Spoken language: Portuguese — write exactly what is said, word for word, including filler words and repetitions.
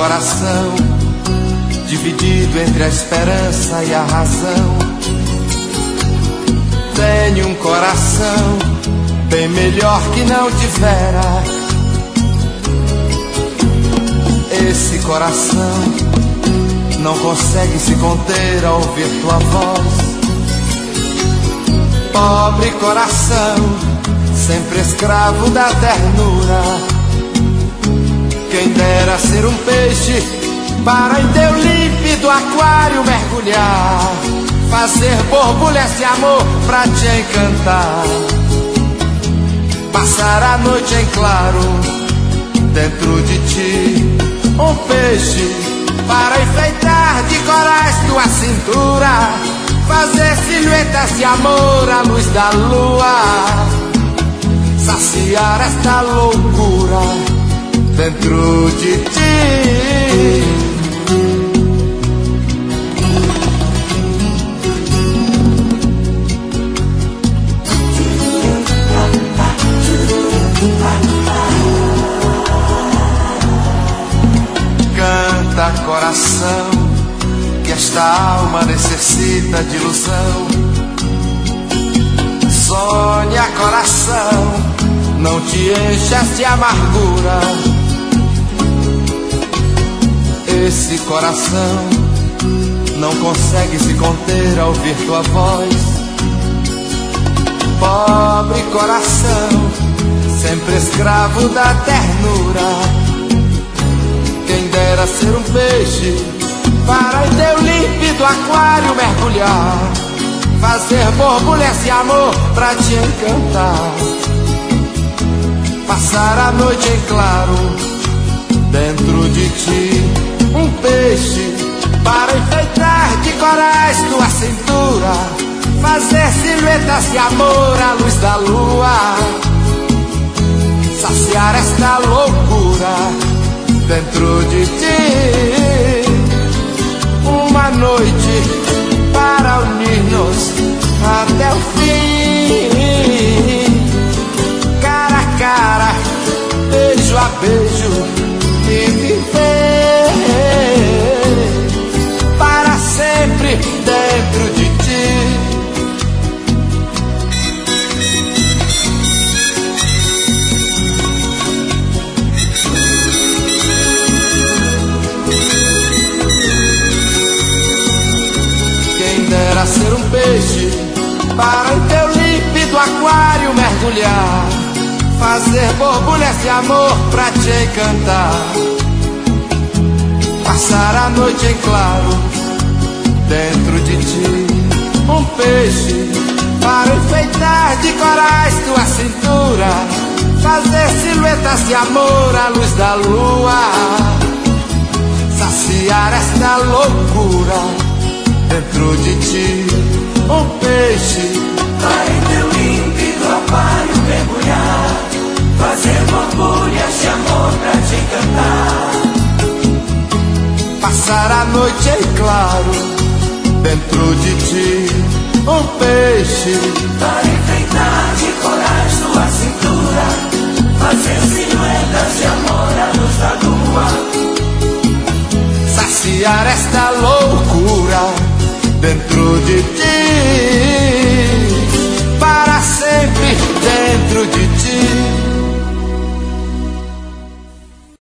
coração dividido entre a esperança e a razão. Tenho um coração bem melhor que não tivera. Esse coração não consegue se conter ao ouvir tua voz. Pobre coração, sempre escravo da ternura. Quem dera ser um peixe para em teu límpido aquário mergulhar, fazer borbulhas de amor pra te encantar, passar a noite em claro dentro de ti. Um peixe para enfeitar de corais tua cintura, fazer silhuetas de amor à luz da lua, saciar esta loucura dentro de ti. Canta, coração, que esta alma necessita de ilusão. Sonha, coração, não te enchas de amargura. Esse coração não consegue se conter ao ouvir tua voz. Pobre coração, sempre escravo da ternura. Quem dera ser um peixe para em teu límpido aquário mergulhar, fazer borbulhas de amor pra te encantar, passar a noite em claro dentro de ti. Um peixe para enfeitar de corais tua cintura, fazer silhuetas de amor à luz da lua, saciar esta loucura dentro de ti. Uma noite para unir-nos até o fim, cara a cara, beijo a beijo, e viver para sempre dentro de ti. Dera ser um peixe para em teu límpido aquário mergulhar, fazer borbulhas de amor pra te encantar, passar a noite em claro dentro de ti. Um peixe para enfeitar de corais tua cintura, fazer silhuetas de amor à luz da lua, saciar esta loucura dentro de ti. Um peixe para em teu límpido aquário mergulhar, fazer borbulhas de amor pra te encantar, passar a noite em claro dentro de ti. Um peixe